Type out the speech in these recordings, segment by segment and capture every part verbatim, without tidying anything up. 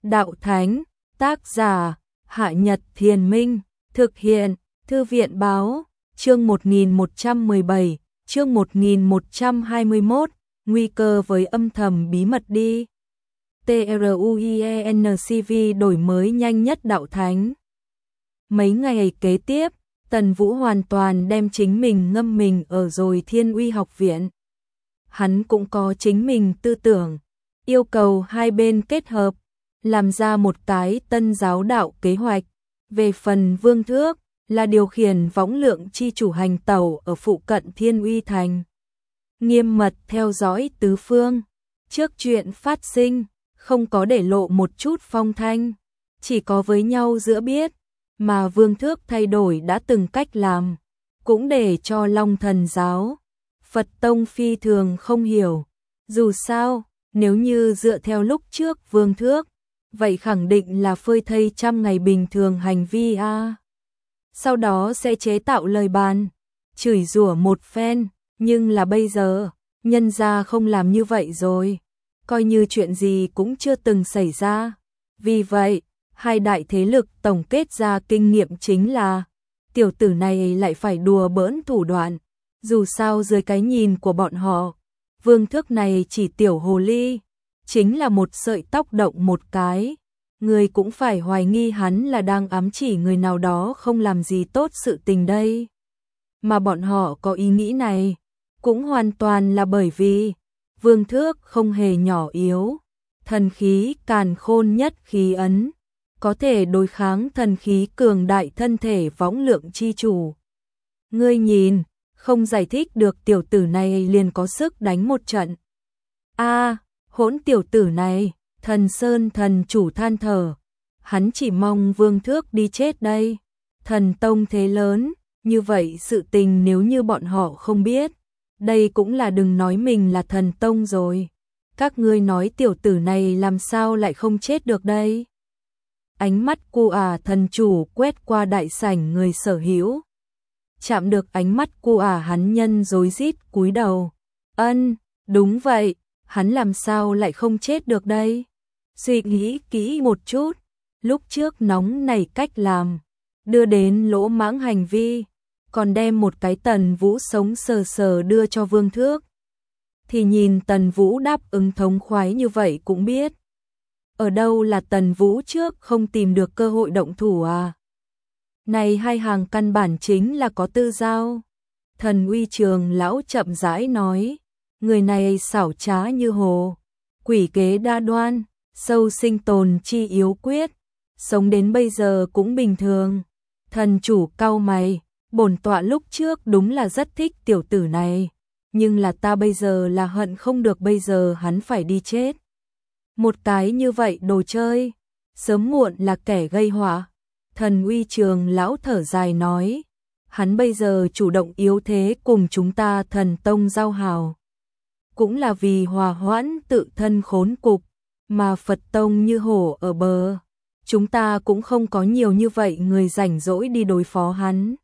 Đạo Thánh, tác giả, Hạ Nhật Thiền Minh, thực hiện, Thư viện Báo, chương một nghìn một trăm mười bảy, chương một nghìn một trăm hai mươi mốt, nguy cơ với âm thầm bí mật đi. TRUIENCV đổi mới nhanh nhất Đạo Thánh. Mấy ngày kế tiếp, Tần Vũ hoàn toàn đem chính mình ngâm mình ở rồi Thiên Uy học viện. Hắn cũng có chính mình tư tưởng, yêu cầu hai bên kết hợp, làm ra một cái tân giáo đạo kế hoạch. Về phần Vương Thước, là điều khiển võng lượng chi chủ hành tẩu ở phụ cận Thiên Uy thành. Nghiêm mật theo dõi tứ phương, trước chuyện phát sinh, không có để lộ một chút phong thanh, chỉ có với nhau giữa biết, mà Vương Thước thay đổi đã từng cách làm, cũng để cho Long Thần giáo, Phật Tông phi thường không hiểu. Dù sao, nếu như dựa theo lúc trước Vương Thước, vậy khẳng định là phơi thây trăm ngày bình thường hành vi a. À. Sau đó sẽ chế tạo lời bàn, chửi rủa một phen, nhưng là bây giờ, nhân gia không làm như vậy rồi, coi như chuyện gì cũng chưa từng xảy ra. Vì vậy, hai đại thế lực tổng kết ra kinh nghiệm chính là, tiểu tử này lại phải đùa bỡn thủ đoạn, dù sao dưới cái nhìn của bọn họ, Vương Thước này chỉ tiểu hồ ly, chính là một sợi tóc động một cái, người cũng phải hoài nghi hắn là đang ám chỉ người nào đó không làm gì tốt sự tình đây. Mà bọn họ có ý nghĩ này, cũng hoàn toàn là bởi vì Vương Thước không hề nhỏ yếu, thần khí càn khôn nhất khí ấn, có thể đối kháng thần khí cường đại thân thể võng lượng chi chủ. Ngươi nhìn, không giải thích được tiểu tử này liền có sức đánh một trận. A, à, hỗn tiểu tử này, Thần Sơn thần chủ than thở, hắn chỉ mong Vương Thước đi chết đây. Thần Tông thế lớn, như vậy sự tình nếu như bọn họ không biết, đây cũng là đừng nói mình là Thần Tông rồi. Các ngươi nói tiểu tử này làm sao lại không chết được đây? Ánh mắt cu ả thần chủ quét qua đại sảnh người sở hữu. Chạm được ánh mắt cu ả hắn nhân rối rít cúi đầu. Ân, đúng vậy, hắn làm sao lại không chết được đây? Suy nghĩ kỹ một chút, lúc trước nóng nảy cách làm, đưa đến lỗ mãng hành vi, còn đem một cái Tần Vũ sống sờ sờ đưa cho Vương Thước. Thì nhìn Tần Vũ đáp ứng thống khoái như vậy cũng biết. Ở đâu là Tần Vũ trước không tìm được cơ hội động thủ à? Này hai hàng căn bản chính là có tư giao. Thần Uy Trường lão chậm rãi nói, người này xảo trá như hồ, quỷ kế đa đoan, sâu sinh tồn chi yếu quyết, sống đến bây giờ cũng bình thường. Thần chủ cau mày, bổn tọa lúc trước đúng là rất thích tiểu tử này, nhưng là ta bây giờ là hận không được bây giờ hắn phải đi chết. Một cái như vậy đồ chơi, sớm muộn là kẻ gây họa. Thần Uy Trường lão thở dài nói, hắn bây giờ chủ động yếu thế cùng chúng ta Thần Tông giao hảo, cũng là vì hòa hoãn tự thân khốn cục, mà Phật Tông như hổ ở bờ, chúng ta cũng không có nhiều như vậy người rảnh rỗi đi đối phó hắn.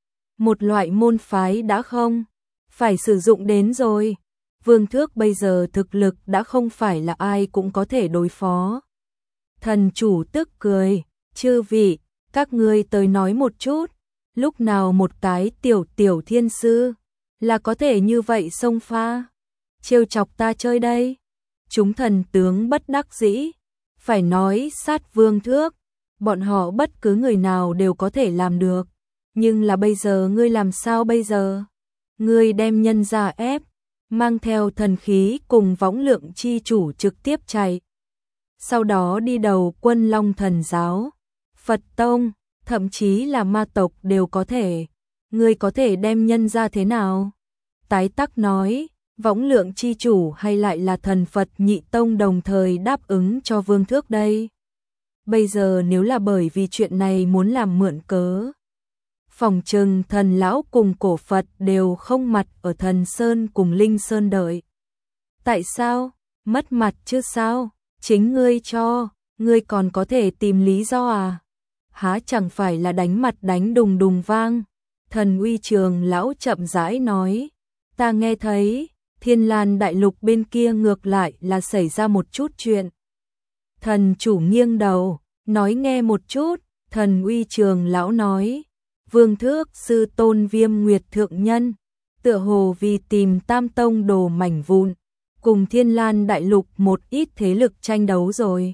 Một loại môn phái đã không phải sử dụng đến rồi. Vương Thước bây giờ thực lực đã không phải là ai cũng có thể đối phó. Thần chủ tức cười, chư vị, các ngươi tới nói một chút, lúc nào một cái tiểu tiểu thiên sư là có thể như vậy xông pha, trêu chọc ta chơi đây. Chúng thần tướng bất đắc dĩ, phải nói sát Vương Thước, bọn họ bất cứ người nào đều có thể làm được, nhưng là bây giờ ngươi làm sao bây giờ? Ngươi đem nhân ra ép, mang theo thần khí cùng võng lượng chi chủ trực tiếp chạy. Sau đó đi đầu quân Long Thần giáo, Phật Tông, thậm chí là ma tộc đều có thể. Ngươi có thể đem nhân ra thế nào? Tái tắc nói, võng lượng chi chủ hay lại là thần Phật nhị tông đồng thời đáp ứng cho Vương Thước đây? Bây giờ nếu là bởi vì chuyện này muốn làm mượn cớ, phòng trừng thần lão cùng cổ Phật đều không mặt ở Thần Sơn cùng Linh Sơn đợi. Tại sao? Mất mặt chứ sao? Chính ngươi cho, ngươi còn có thể tìm lý do à? Há chẳng phải là đánh mặt đánh đùng đùng vang. Thần Uy Trường lão chậm rãi nói, ta nghe thấy Thiên Lan đại lục bên kia ngược lại là xảy ra một chút chuyện. Thần chủ nghiêng đầu, nói nghe một chút. Thần uy trường lão nói, Vương Thước sư tôn Viêm Nguyệt thượng nhân, tựa hồ vì tìm Tam Tông đồ mảnh vụn, cùng Thiên Lan đại lục một ít thế lực tranh đấu rồi.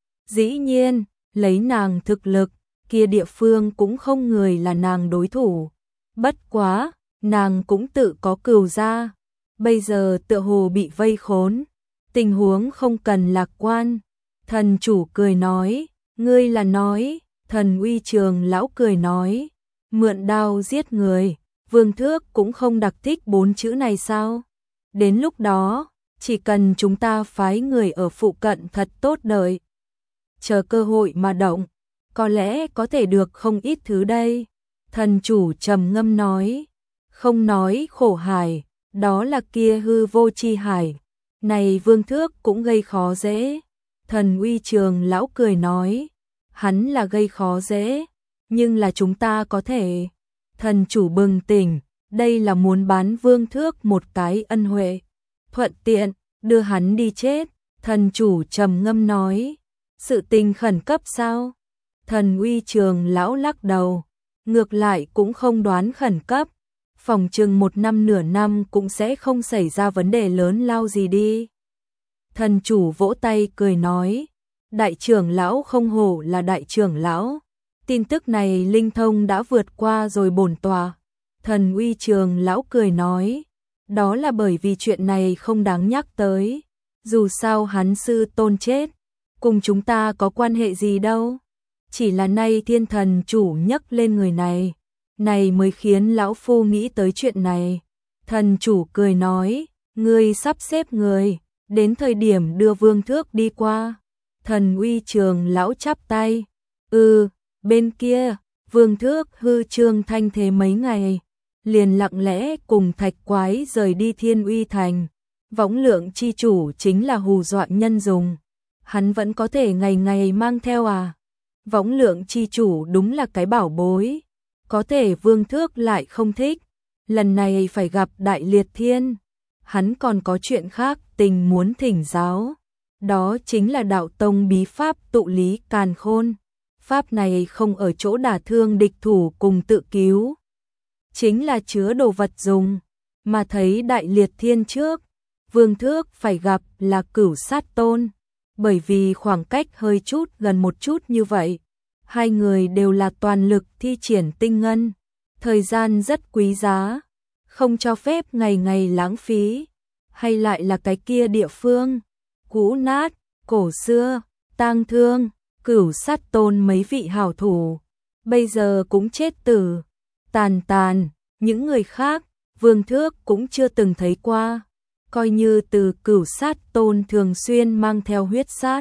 Dĩ nhiên, lấy nàng thực lực, kia địa phương cũng không người là nàng đối thủ. Bất quá, nàng cũng tự có cừu ra, bây giờ tựa hồ bị vây khốn, tình huống không cần lạc quan. Thần chủ cười nói, ngươi là nói, thần uy trường lão cười nói, mượn đao giết người, Vương Thước cũng không đặc thích bốn chữ này sao? Đến lúc đó, chỉ cần chúng ta phái người ở phụ cận thật tốt đợi, chờ cơ hội mà động, có lẽ có thể được không ít thứ đây. Thần chủ trầm ngâm nói, không nói khổ hải, đó là kia hư vô chi hải, này Vương Thước cũng gây khó dễ. Thần uy trường lão cười nói, hắn là gây khó dễ, nhưng là chúng ta có thể. Thần chủ bừng tỉnh, đây là muốn bán Vương Thước một cái ân huệ, thuận tiện đưa hắn đi chết. Thần chủ trầm ngâm nói, sự tình khẩn cấp sao? Thần uy trường lão lắc đầu, ngược lại cũng không đoán khẩn cấp, phòng chừng một năm nửa năm cũng sẽ không xảy ra vấn đề lớn lao gì đi. Thần chủ vỗ tay cười nói, đại trưởng lão không hổ là đại trưởng lão, tin tức này linh thông đã vượt qua rồi bổn tòa. Thần uy trường lão cười nói, đó là bởi vì chuyện này không đáng nhắc tới, dù sao hắn sư tôn chết, cùng chúng ta có quan hệ gì đâu, chỉ là nay thiên thần chủ nhắc lên người này, này mới khiến lão phu nghĩ tới chuyện này. Thần chủ cười nói, ngươi sắp xếp người, đến thời điểm đưa Vương Thước đi qua. Thần uy trường lão chắp tay, ừ, bên kia, Vương Thước hư trương thanh thế mấy ngày, liền lặng lẽ cùng thạch quái rời đi Thiên Uy Thành. Võng Lượng chi chủ chính là hù dọa nhân dùng, hắn vẫn có thể ngày ngày mang theo à. Võng Lượng chi chủ đúng là cái bảo bối, có thể Vương Thước lại không thích, lần này phải gặp Đại Liệt Thiên, hắn còn có chuyện khác tình muốn thỉnh giáo, đó chính là đạo tông bí pháp tụ lý càn khôn. Pháp này không ở chỗ đả thương địch thủ cùng tự cứu, chính là chứa đồ vật dùng, mà thấy Đại Liệt Thiên trước, Vương Thước phải gặp là Cửu Sát Tôn, bởi vì khoảng cách hơi chút gần một chút như vậy, hai người đều là toàn lực thi triển tinh ngân, thời gian rất quý giá, không cho phép ngày ngày lãng phí. Hay lại là cái kia địa phương, cũ nát, cổ xưa, tang thương, Cửu Sát Tôn mấy vị hảo thủ, bây giờ cũng chết tử, tàn tàn, những người khác, Vương Thước cũng chưa từng thấy qua, coi như từ Cửu Sát Tôn thường xuyên mang theo huyết sát.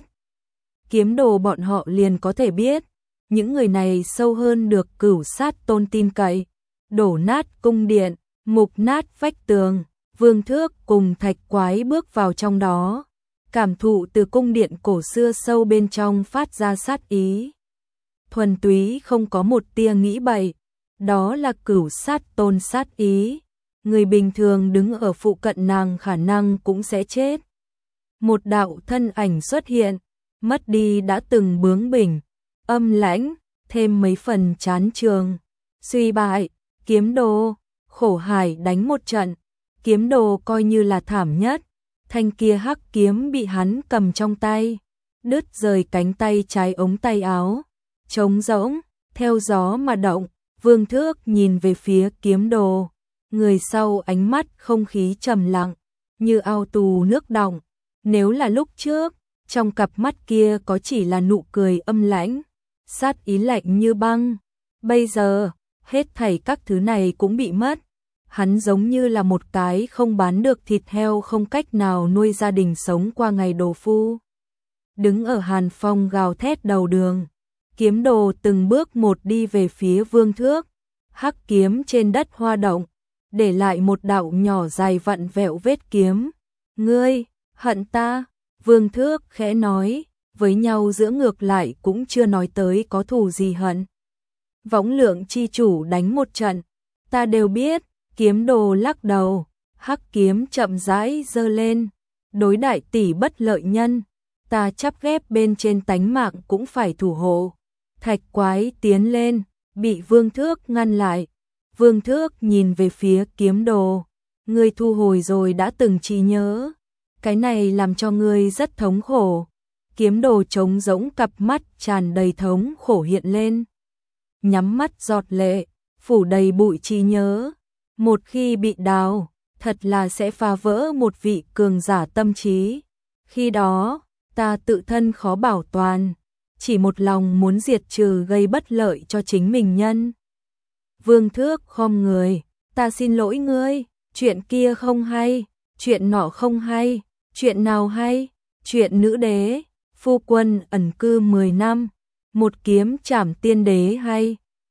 Kiếm đồ bọn họ liền có thể biết, những người này sâu hơn được Cửu Sát Tôn tin cậy, đổ nát cung điện, mục nát vách tường, Vương Thước cùng thạch quái bước vào trong đó, cảm thụ từ cung điện cổ xưa sâu bên trong phát ra sát ý. Thuần túy không có một tia nghĩ bậy, đó là Cửu Sát Tôn sát ý, người bình thường đứng ở phụ cận nàng khả năng cũng sẽ chết. Một đạo thân ảnh xuất hiện, mất đi đã từng bướng bỉnh, âm lãnh, thêm mấy phần chán trường. Suy bại, kiếm đồ, khổ hải đánh một trận, kiếm đồ coi như là thảm nhất, thanh kia hắc kiếm bị hắn cầm trong tay, đứt rời cánh tay trái ống tay áo, trống rỗng, theo gió mà động. Vương Thước nhìn về phía kiếm đồ, người sau ánh mắt không khí trầm lặng, như ao tù nước đọng, nếu là lúc trước, trong cặp mắt kia có chỉ là nụ cười âm lãnh, sát ý lạnh như băng, bây giờ, hết thảy các thứ này cũng bị mất. Hắn giống như là một cái không bán được thịt heo không cách nào nuôi gia đình sống qua ngày đồ phu. Đứng ở hàn phong gào thét đầu đường, kiếm đồ từng bước một đi về phía Vương Thước, hắc kiếm trên đất hoa động, để lại một đạo nhỏ dài vặn vẹo vết kiếm. Ngươi, hận ta, Vương Thước khẽ nói, với nhau giữa ngược lại cũng chưa nói tới có thù gì hận. Võng Lượng chi chủ đánh một trận, ta đều biết. Kiếm đồ lắc đầu, hắc kiếm chậm rãi giơ lên, đối đại tỷ bất lợi nhân, ta chắp ghép bên trên tánh mạng cũng phải thủ hộ. Thạch Quái tiến lên, bị Vương Thước ngăn lại. Vương Thước nhìn về phía Kiếm Đồ, ngươi thu hồi rồi đã từng trí nhớ, cái này làm cho ngươi rất thống khổ. Kiếm Đồ trống rỗng, cặp mắt tràn đầy thống khổ hiện lên, nhắm mắt giọt lệ, phủ đầy bụi trí nhớ. Một khi bị đào, thật là sẽ phá vỡ một vị cường giả tâm trí. Khi đó, ta tự thân khó bảo toàn, chỉ một lòng muốn diệt trừ gây bất lợi cho chính mình nhân. Vương Thước khom người, ta xin lỗi ngươi, chuyện kia không hay, chuyện nọ không hay, chuyện nào hay, chuyện nữ đế, phu quân ẩn cư mười năm, một kiếm trảm tiên đế hay.